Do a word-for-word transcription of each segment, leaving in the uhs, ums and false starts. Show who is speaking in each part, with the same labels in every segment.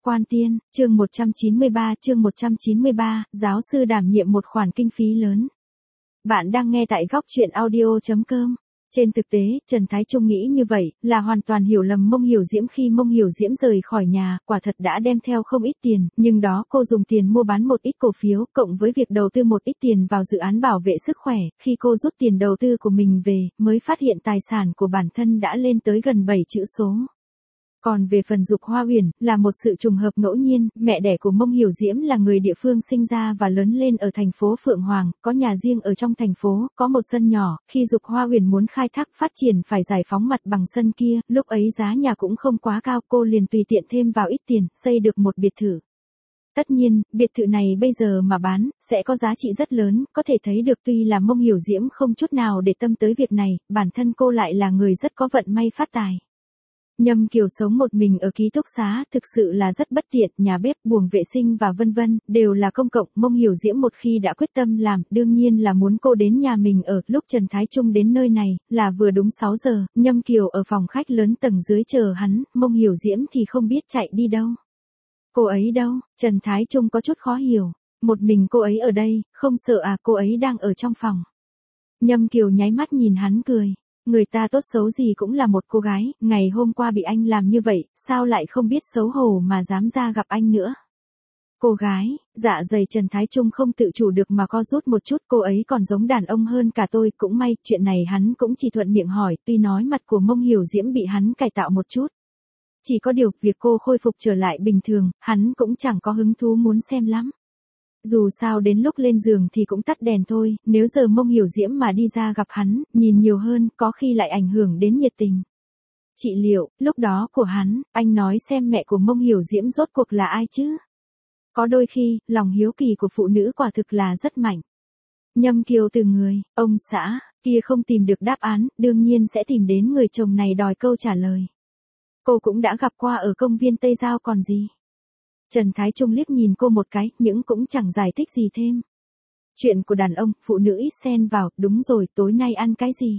Speaker 1: Quan Tiên, chương một trăm chín mươi ba, chương một trăm chín mươi ba, giáo sư đảm nhiệm một khoản kinh phí lớn. Bạn đang nghe tại góc truyện audio chấm com. Trên thực tế, Trần Thái Trung nghĩ như vậy, là hoàn toàn hiểu lầm Mông Hiểu Diễm khi Mông Hiểu Diễm rời khỏi nhà, quả thật đã đem theo không ít tiền, nhưng đó cô dùng tiền mua bán một ít cổ phiếu, cộng với việc đầu tư một ít tiền vào dự án bảo vệ sức khỏe, khi cô rút tiền đầu tư của mình về, mới phát hiện tài sản của bản thân đã lên tới gần bảy chữ số. Còn về phần Dục Hoa Uyển, là một sự trùng hợp ngẫu nhiên, mẹ đẻ của Mông Hiểu Diễm là người địa phương sinh ra và lớn lên ở thành phố Phượng Hoàng, có nhà riêng ở trong thành phố, có một sân nhỏ, khi Dục Hoa Uyển muốn khai thác phát triển phải giải phóng mặt bằng sân kia, lúc ấy giá nhà cũng không quá cao, cô liền tùy tiện thêm vào ít tiền, xây được một biệt thự. Tất nhiên, biệt thự này bây giờ mà bán, sẽ có giá trị rất lớn, có thể thấy được tuy là Mông Hiểu Diễm không chút nào để tâm tới việc này, bản thân cô lại là người rất có vận may phát tài. Nhâm Kiều sống một mình ở ký túc xá, thực sự là rất bất tiện, nhà bếp, buồng vệ sinh và vân vân, đều là công cộng. Mông Hiểu Diễm một khi đã quyết tâm làm, đương nhiên là muốn cô đến nhà mình ở. Lúc Trần Thái Trung đến nơi này, là vừa đúng sáu giờ, Nhâm Kiều ở phòng khách lớn tầng dưới chờ hắn, Mông Hiểu Diễm thì không biết chạy đi đâu. Cô ấy đâu? Trần Thái Trung có chút khó hiểu. Một mình cô ấy ở đây, không sợ à? Cô ấy đang ở trong phòng. Nhâm Kiều nháy mắt nhìn hắn cười. Người ta tốt xấu gì cũng là một cô gái, ngày hôm qua bị anh làm như vậy, sao lại không biết xấu hổ mà dám ra gặp anh nữa. Cô gái, dạ dày Trần Thái Trung không tự chủ được mà co rút một chút, cô ấy còn giống đàn ông hơn cả tôi, cũng may, chuyện này hắn cũng chỉ thuận miệng hỏi, tuy nói mặt của Mông Hiểu Diễm bị hắn cải tạo một chút. Chỉ có điều, việc cô khôi phục trở lại bình thường, hắn cũng chẳng có hứng thú muốn xem lắm. Dù sao đến lúc lên giường thì cũng tắt đèn thôi, nếu giờ Mông Hiểu Diễm mà đi ra gặp hắn, nhìn nhiều hơn, có khi lại ảnh hưởng đến nhiệt tình. Trị liệu, lúc đó của hắn, anh nói xem mẹ của Mông Hiểu Diễm rốt cuộc là ai chứ? Có đôi khi, lòng hiếu kỳ của phụ nữ quả thực là rất mạnh. Nhâm Kiều từ người, ông xã, kia không tìm được đáp án, đương nhiên sẽ tìm đến người chồng này đòi câu trả lời. Cô cũng đã gặp qua ở công viên Tây Giao còn gì. Trần Thái Trung liếc nhìn cô một cái, nhưng cũng chẳng giải thích gì thêm. Chuyện của đàn ông, phụ nữ ít xen vào, đúng rồi, tối nay ăn cái gì?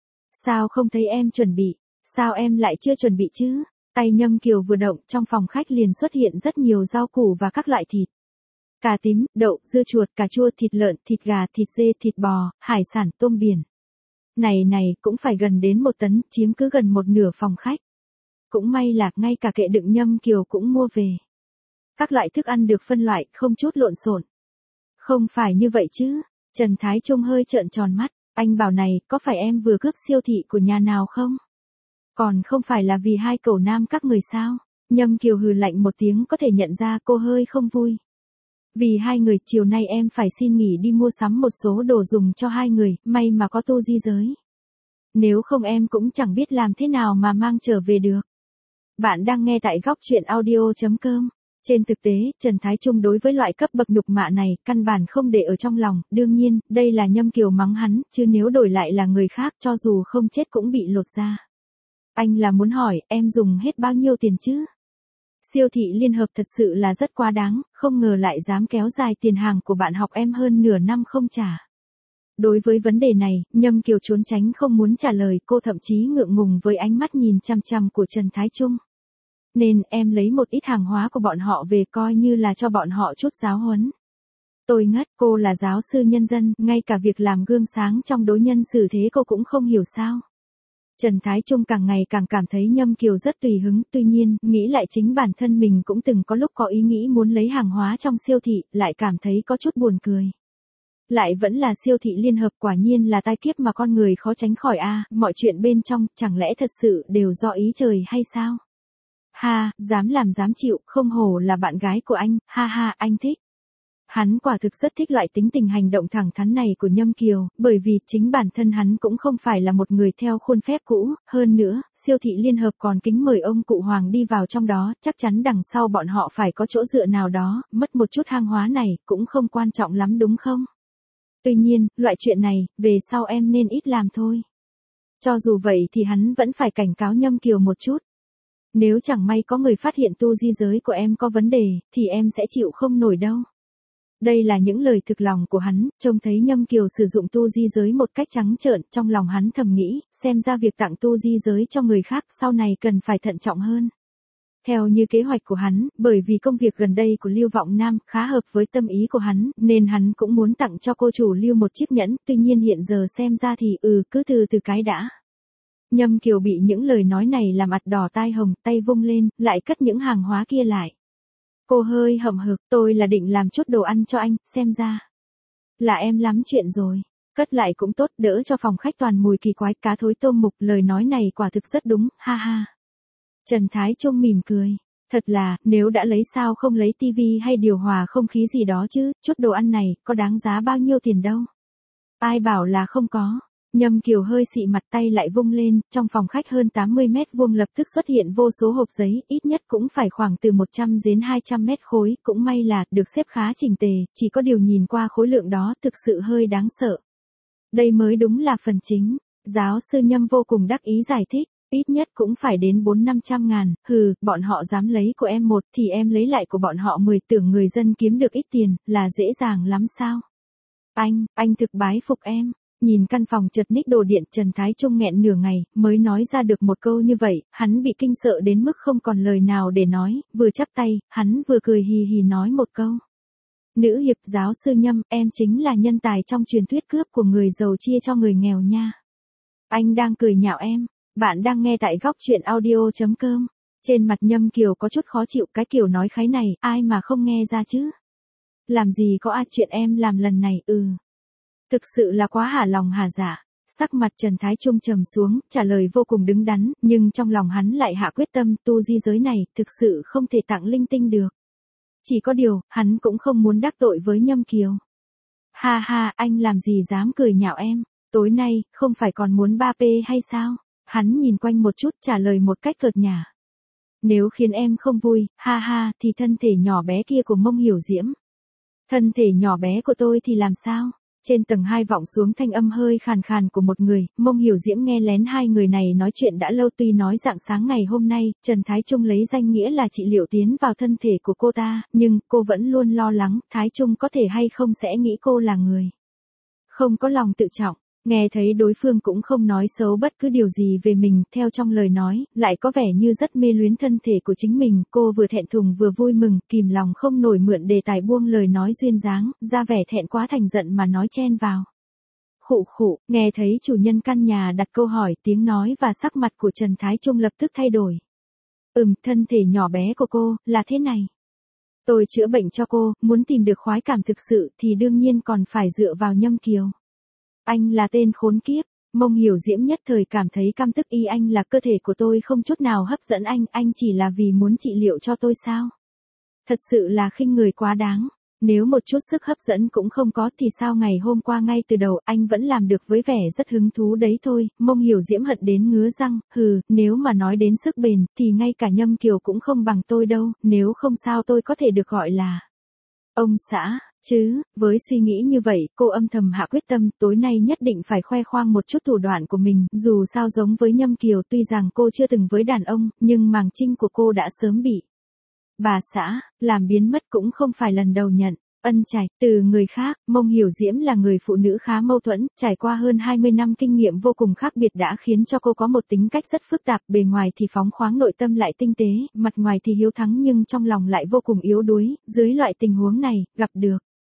Speaker 1: Sao không thấy em chuẩn bị? Sao em lại chưa chuẩn bị chứ? Tay Nhâm Kiều vừa động, trong phòng khách liền xuất hiện rất nhiều rau củ và các loại thịt. Cà tím, đậu, dưa chuột, cà chua, thịt lợn, thịt gà, thịt dê, thịt bò, hải sản, tôm biển. Này này, cũng phải gần đến một tấn, chiếm cứ gần một nửa phòng khách. Cũng may là ngay cả kệ đựng Nhâm Kiều cũng mua về. Các loại thức ăn được phân loại, không chút lộn xộn. Không phải như vậy chứ? Trần Thái Trung hơi trợn tròn mắt, anh bảo này, có phải em vừa cướp siêu thị của nhà nào không? Còn không phải là vì hai cẩu nam các người sao? Nhâm Kiều hừ lạnh một tiếng, có thể nhận ra cô hơi không vui. Vì hai người, chiều nay em phải xin nghỉ đi mua sắm một số đồ dùng cho hai người, may mà có tu di giới. Nếu không em cũng chẳng biết làm thế nào mà mang trở về được. Bạn đang nghe tại góc truyện audio chấm com. Trên thực tế, Trần Thái Trung đối với loại cấp bậc nhục mạ này, căn bản không để ở trong lòng, đương nhiên, đây là Nhâm Kiều mắng hắn, chứ nếu đổi lại là người khác, cho dù không chết cũng bị lột da. Anh là muốn hỏi, em dùng hết bao nhiêu tiền chứ? Siêu thị liên hợp thật sự là rất quá đáng, không ngờ lại dám kéo dài tiền hàng của bạn học em hơn nửa năm không trả. Đối với vấn đề này, Nhâm Kiều trốn tránh không muốn trả lời, cô thậm chí ngượng ngùng với ánh mắt nhìn chằm chằm của Trần Thái Trung. Nên em lấy một ít hàng hóa của bọn họ về coi như là cho bọn họ chút giáo huấn. Tôi ngất, cô là giáo sư nhân dân, ngay cả việc làm gương sáng trong đối nhân xử thế cô cũng không hiểu sao. Trần Thái Trung càng ngày càng cảm thấy Nhâm Kiều rất tùy hứng, tuy nhiên, nghĩ lại chính bản thân mình cũng từng có lúc có ý nghĩ muốn lấy hàng hóa trong siêu thị, lại cảm thấy có chút buồn cười. Lại vẫn là siêu thị liên hợp, quả nhiên là tai kiếp mà con người khó tránh khỏi a, mọi chuyện bên trong, chẳng lẽ thật sự đều do ý trời hay sao? Ha, dám làm dám chịu, không hổ là bạn gái của anh, ha ha, anh thích. Hắn quả thực rất thích loại tính tình hành động thẳng thắn này của Nhâm Kiều, bởi vì chính bản thân hắn cũng không phải là một người theo khuôn phép cũ, hơn nữa, siêu thị liên hợp còn kính mời ông cụ Hoàng đi vào trong đó, chắc chắn đằng sau bọn họ phải có chỗ dựa nào đó, mất một chút hàng hóa này, cũng không quan trọng lắm đúng không? Tuy nhiên, loại chuyện này, về sau em nên ít làm thôi. Cho dù vậy thì hắn vẫn phải cảnh cáo Nhâm Kiều một chút. Nếu chẳng may có người phát hiện tu di giới của em có vấn đề, thì em sẽ chịu không nổi đâu. Đây là những lời thực lòng của hắn, trông thấy Nhâm Kiều sử dụng tu di giới một cách trắng trợn, trong lòng hắn thầm nghĩ, xem ra việc tặng tu di giới cho người khác sau này cần phải thận trọng hơn. Theo như kế hoạch của hắn, bởi vì công việc gần đây của Lưu Vọng Nam khá hợp với tâm ý của hắn, nên hắn cũng muốn tặng cho cô chủ Lưu một chiếc nhẫn, tuy nhiên hiện giờ xem ra thì ừ, cứ từ từ cái đã. Nhâm Kiều bị những lời nói này làm mặt đỏ tai hồng, tay vung lên, lại cất những hàng hóa kia lại. Cô hơi hậm hực, tôi là định làm chút đồ ăn cho anh, xem ra là em lắm chuyện rồi. Cất lại cũng tốt, đỡ cho phòng khách toàn mùi kỳ quái, cá thối tôm mục, lời nói này quả thực rất đúng, ha ha. Trần Thái Trung mỉm cười. Thật là, nếu đã lấy sao không lấy tivi hay điều hòa không khí gì đó chứ, chút đồ ăn này, có đáng giá bao nhiêu tiền đâu. Ai bảo là không có. Nhâm Kiều hơi xị mặt, tay lại vung lên, trong phòng khách hơn tám mươi mét vuông lập tức xuất hiện vô số hộp giấy, ít nhất cũng phải khoảng từ một trăm đến hai trăm mét khối, cũng may là, được xếp khá chỉnh tề, chỉ có điều nhìn qua khối lượng đó thực sự hơi đáng sợ. Đây mới đúng là phần chính. Giáo sư Nhâm vô cùng đắc ý giải thích. Ít nhất cũng phải đến bốn năm trăm ngàn, hừ, bọn họ dám lấy của em một thì em lấy lại của bọn họ mười, tưởng người dân kiếm được ít tiền, là dễ dàng lắm sao? Anh, anh thực bái phục em. Nhìn căn phòng chật ních đồ điện, Trần Thái Trung nghẹn nửa ngày, mới nói ra được một câu như vậy, hắn bị kinh sợ đến mức không còn lời nào để nói, vừa chắp tay, hắn vừa cười hì hì nói một câu. Nữ hiệp giáo sư Nhâm, em chính là nhân tài trong truyền thuyết cướp của người giàu chia cho người nghèo nha. Anh đang cười nhạo em. Bạn đang nghe tại góc truyện audio.com. Trên mặt Nhâm Kiều có chút khó chịu, cái kiểu nói khái này, ai mà không nghe ra chứ. Làm gì có ai, chuyện em làm lần này, ừ. Thực sự là quá hả lòng hả dạ. Sắc mặt Trần Thái Trung trầm xuống, trả lời vô cùng đứng đắn, nhưng trong lòng hắn lại hạ quyết tâm, tu di giới này, thực sự không thể tặng linh tinh được. Chỉ có điều, hắn cũng không muốn đắc tội với Nhâm Kiều. Ha ha, anh làm gì dám cười nhạo em, tối nay, không phải còn muốn ba pê hay sao? Hắn nhìn quanh một chút, trả lời một cách cợt nhả. Nếu khiến em không vui, ha ha, thì thân thể nhỏ bé kia của Mông Hiểu Diễm. Thân thể nhỏ bé của tôi thì làm sao? Trên tầng hai vọng xuống thanh âm hơi khàn khàn của một người, Mông Hiểu Diễm nghe lén hai người này nói chuyện đã lâu, tuy nói rạng sáng ngày hôm nay, Trần Thái Trung lấy danh nghĩa là trị liệu tiến vào thân thể của cô ta, nhưng cô vẫn luôn lo lắng, Thái Trung có thể hay không sẽ nghĩ cô là người không có lòng tự trọng. Nghe thấy đối phương cũng không nói xấu bất cứ điều gì về mình, theo trong lời nói, lại có vẻ như rất mê luyến thân thể của chính mình, cô vừa thẹn thùng vừa vui mừng, kìm lòng không nổi mượn đề tài buông lời nói duyên dáng, ra vẻ thẹn quá thành giận mà nói chen vào. Khụ khụ, nghe thấy chủ nhân căn nhà đặt câu hỏi, tiếng nói và sắc mặt của Trần Thái Trung lập tức thay đổi. Ừm, thân thể nhỏ bé của cô, là thế này. Tôi chữa bệnh cho cô, muốn tìm được khoái cảm thực sự thì đương nhiên còn phải dựa vào Nhâm Kiều. Anh là tên khốn kiếp. Mông Hiểu Diễm nhất thời cảm thấy căm tức, y anh là cơ thể của tôi không chút nào hấp dẫn anh, anh chỉ là vì muốn trị liệu cho tôi sao? Thật sự là khinh người quá đáng. Nếu một chút sức hấp dẫn cũng không có thì sao ngày hôm qua ngay từ đầu anh vẫn làm được với vẻ rất hứng thú đấy thôi. Mông Hiểu Diễm hận đến ngứa răng, hừ, nếu mà nói đến sức bền thì ngay cả Nhâm Kiều cũng không bằng tôi đâu, nếu không sao tôi có thể được gọi là ông xã. Chứ, với suy nghĩ như vậy, cô âm thầm hạ quyết tâm, tối nay nhất định phải khoe khoang một chút thủ đoạn của mình, dù sao giống với Nhâm Kiều, tuy rằng cô chưa từng với đàn ông, nhưng màng trinh của cô đã sớm bị bà xã làm biến mất, cũng không phải lần đầu nhận ân trạch từ người khác. Mông Hiểu Diễm là người phụ nữ khá mâu thuẫn, trải qua hơn hai mươi năm kinh nghiệm vô cùng khác biệt đã khiến cho cô có một tính cách rất phức tạp, bề ngoài thì phóng khoáng, nội tâm lại tinh tế, mặt ngoài thì hiếu thắng nhưng trong lòng lại vô cùng yếu đuối. Dưới loại tình huống này, gặp được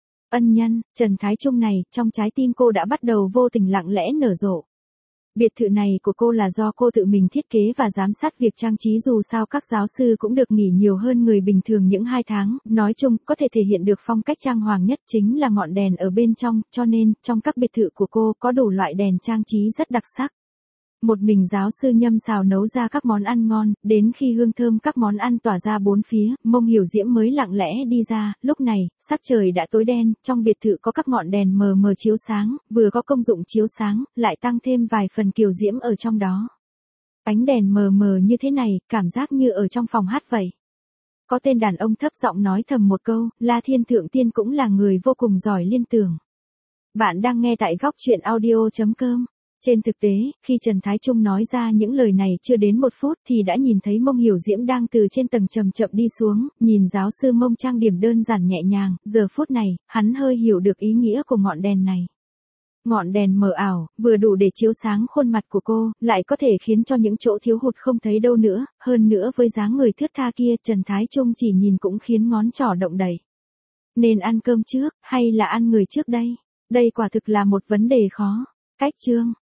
Speaker 1: ân nhân Trần Thái Trung này, trong trái tim cô đã bắt đầu vô tình lặng lẽ nở rộ. Biệt thự này của cô là do cô tự mình thiết kế và giám sát việc trang trí, dù sao các giáo sư cũng được nghỉ nhiều hơn người bình thường những hai tháng, nói chung, có thể thể hiện được phong cách trang hoàng nhất chính là ngọn đèn ở bên trong, cho nên, trong các biệt thự của cô có đủ loại đèn trang trí rất đặc sắc. Một mình giáo sư Nhâm xào nấu ra các món ăn ngon, đến khi hương thơm các món ăn tỏa ra bốn phía, Mông Hiểu Diễm mới lặng lẽ đi ra. Lúc này, sắc trời đã tối đen, trong biệt thự có các ngọn đèn mờ mờ chiếu sáng, vừa có công dụng chiếu sáng, lại tăng thêm vài phần kiều diễm ở trong đó. Ánh đèn mờ mờ như thế này, cảm giác như ở trong phòng hát vậy. Có tên đàn ông thấp giọng nói thầm một câu, La Thiên Thượng Tiên cũng là người vô cùng giỏi liên tưởng. Bạn đang nghe tại góc truyện audio.com. Trên thực tế, khi Trần Thái Trung nói ra những lời này chưa đến một phút thì đã nhìn thấy Mông Hiểu Diễm đang từ trên tầng chậm chậm đi xuống, nhìn giáo sư Mông trang điểm đơn giản nhẹ nhàng, giờ phút này, hắn hơi hiểu được ý nghĩa của ngọn đèn này. Ngọn đèn mờ ảo, vừa đủ để chiếu sáng khuôn mặt của cô, lại có thể khiến cho những chỗ thiếu hụt không thấy đâu nữa, hơn nữa với dáng người thướt tha kia, Trần Thái Trung chỉ nhìn cũng khiến ngón trỏ động đậy. Nên ăn cơm trước, hay là ăn người trước đây? Đây quả thực là một vấn đề khó. Cách chương